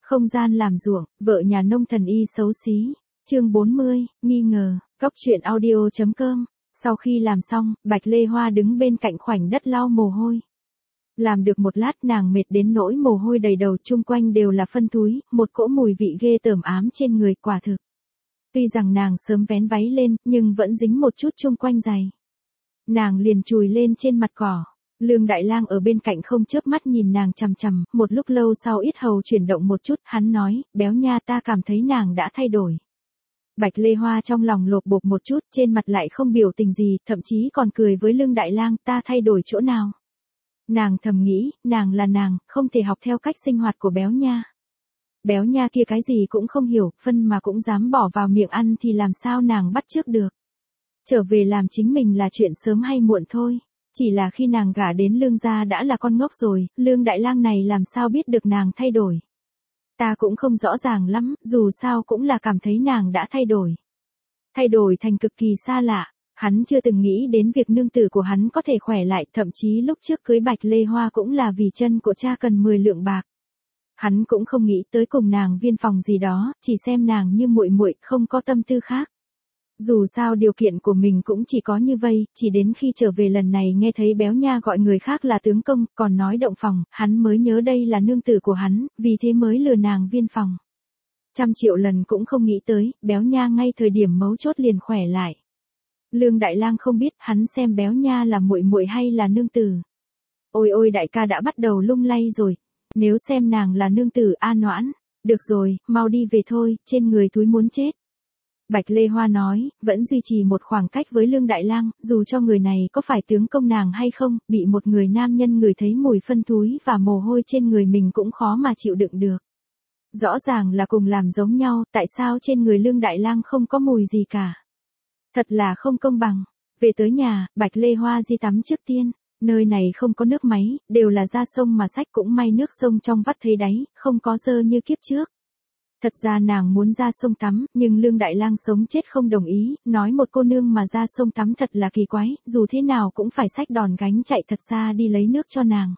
Không gian làm ruộng, vợ nhà nông thần y xấu xí. Chương 40, nghi ngờ. Cóc truyện audio.com. Sau khi làm xong, Bạch Lê Hoa đứng bên cạnh khoảnh đất lau mồ hôi. Làm được một lát nàng mệt đến nỗi mồ hôi đầy đầu, chung quanh đều là phân thúi, một cỗ mùi vị ghê tởm ám trên người, quả thực. Tuy rằng nàng sớm vén váy lên, nhưng vẫn dính một chút chung quanh giày. Nàng liền chùi lên trên mặt cỏ. Lương Đại Lang ở bên cạnh không chớp mắt nhìn nàng chằm chằm, một lúc lâu sau yết hầu chuyển động một chút, hắn nói, béo nha, ta cảm thấy nàng đã thay đổi. Bạch Lê Hoa trong lòng lột bột một chút, trên mặt lại không biểu tình gì, thậm chí còn cười với Lương Đại Lang, ta thay đổi chỗ nào? Nàng thầm nghĩ, nàng là nàng, không thể học theo cách sinh hoạt của béo nha. Béo nha kia cái gì cũng không hiểu, phân mà cũng dám bỏ vào miệng ăn thì làm sao nàng bắt chước được. Trở về làm chính mình là chuyện sớm hay muộn thôi. Chỉ là khi nàng gả đến Lương gia đã là con ngốc rồi, Lương Đại Lang này làm sao biết được nàng thay đổi. Ta cũng không rõ ràng lắm, dù sao cũng là cảm thấy nàng đã thay đổi. Thay đổi thành cực kỳ xa lạ, hắn chưa từng nghĩ đến việc nương tử của hắn có thể khỏe lại, thậm chí lúc trước cưới Bạch Lê Hoa cũng là vì chân của cha cần 10 lượng bạc. Hắn cũng không nghĩ tới cùng nàng viên phòng gì đó, chỉ xem nàng như muội muội, không có tâm tư khác. Dù sao điều kiện của mình cũng chỉ có như vậy, chỉ đến khi trở về lần này nghe thấy béo nha gọi người khác là tướng công, còn nói động phòng, hắn mới nhớ đây là nương tử của hắn, vì thế mới lừa nàng viên phòng. 100 triệu lần cũng không nghĩ tới, béo nha ngay thời điểm mấu chốt liền khỏe lại. Lương Đại Lang không biết hắn xem béo nha là muội muội hay là nương tử. Ôi ôi, đại ca đã bắt đầu lung lay rồi. Nếu xem nàng là nương tử, a Noãn, được rồi, mau đi về thôi, trên người túi muốn chết. Bạch Lê Hoa nói, vẫn duy trì một khoảng cách với Lương Đại Lang, dù cho người này có phải tướng công nàng hay không, bị một người nam nhân ngửi thấy mùi phân thúi và mồ hôi trên người mình cũng khó mà chịu đựng được. Rõ ràng là cùng làm giống nhau, tại sao trên người Lương Đại Lang không có mùi gì cả? Thật là không công bằng. Về tới nhà, Bạch Lê Hoa đi tắm trước tiên. Nơi này không có nước máy, đều là ra sông mà xách, cũng may nước sông trong vắt thấy đáy, không có dơ như kiếp trước. Thật ra nàng muốn ra sông tắm, nhưng Lương Đại Lang sống chết không đồng ý, nói một cô nương mà ra sông tắm thật là kỳ quái, dù thế nào cũng phải xách đòn gánh chạy thật xa đi lấy nước cho nàng.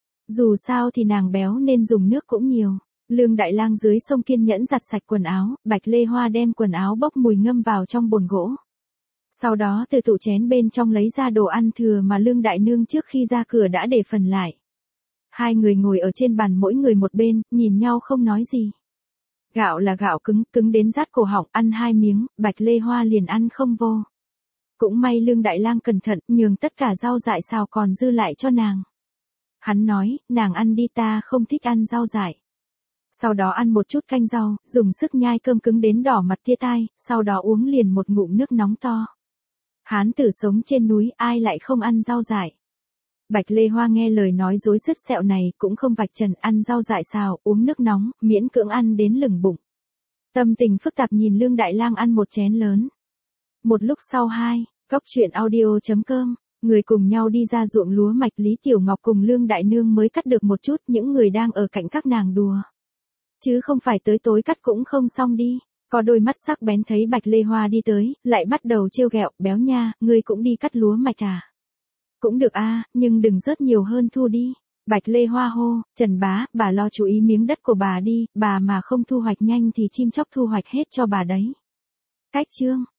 Dù sao thì nàng béo nên dùng nước cũng nhiều. Lương Đại Lang dưới sông kiên nhẫn giặt sạch quần áo, Bạch Lê Hoa đem quần áo bốc mùi ngâm vào trong bồn gỗ. Sau đó từ tủ chén bên trong lấy ra đồ ăn thừa mà Lương Đại Nương trước khi ra cửa đã để phần lại. Hai người ngồi ở trên bàn mỗi người một bên, nhìn nhau không nói gì. Gạo là gạo cứng, cứng đến rát cổ họng, ăn 2 miếng, Bạch Lê Hoa liền ăn không vô. Cũng may Lương Đại Lang cẩn thận, nhường tất cả rau dại xào còn dư lại cho nàng. Hắn nói, nàng ăn đi, ta không thích ăn rau dại. Sau đó ăn một chút canh rau, dùng sức nhai cơm cứng đến đỏ mặt tia tai, sau đó uống liền một ngụm nước nóng to. Hán tử sống trên núi, ai lại không ăn rau dại. Bạch Lê Hoa nghe lời nói dối sứt sẹo này, cũng không vạch trần, ăn rau dại xào, uống nước nóng, miễn cưỡng ăn đến lửng bụng. Tâm tình phức tạp nhìn Lương Đại Lang ăn một chén lớn. Một lúc sau Cóc truyện audio.com, người cùng nhau đi ra ruộng lúa mạch, Lý Tiểu Ngọc cùng Lương Đại Nương mới cắt được một chút, những người đang ở cạnh các nàng đùa. Chứ không phải tới tối cắt cũng không xong đi. Có đôi mắt sắc bén thấy Bạch Lê Hoa đi tới, lại bắt đầu trêu ghẹo, béo nha, ngươi cũng đi cắt lúa mạch à? Cũng được a, nhưng đừng rớt nhiều hơn thu đi. Bạch Lê Hoa hô, Trần bá, bà lo chú ý miếng đất của bà đi, bà mà không thu hoạch nhanh thì chim chóc thu hoạch hết cho bà đấy. Cách chương.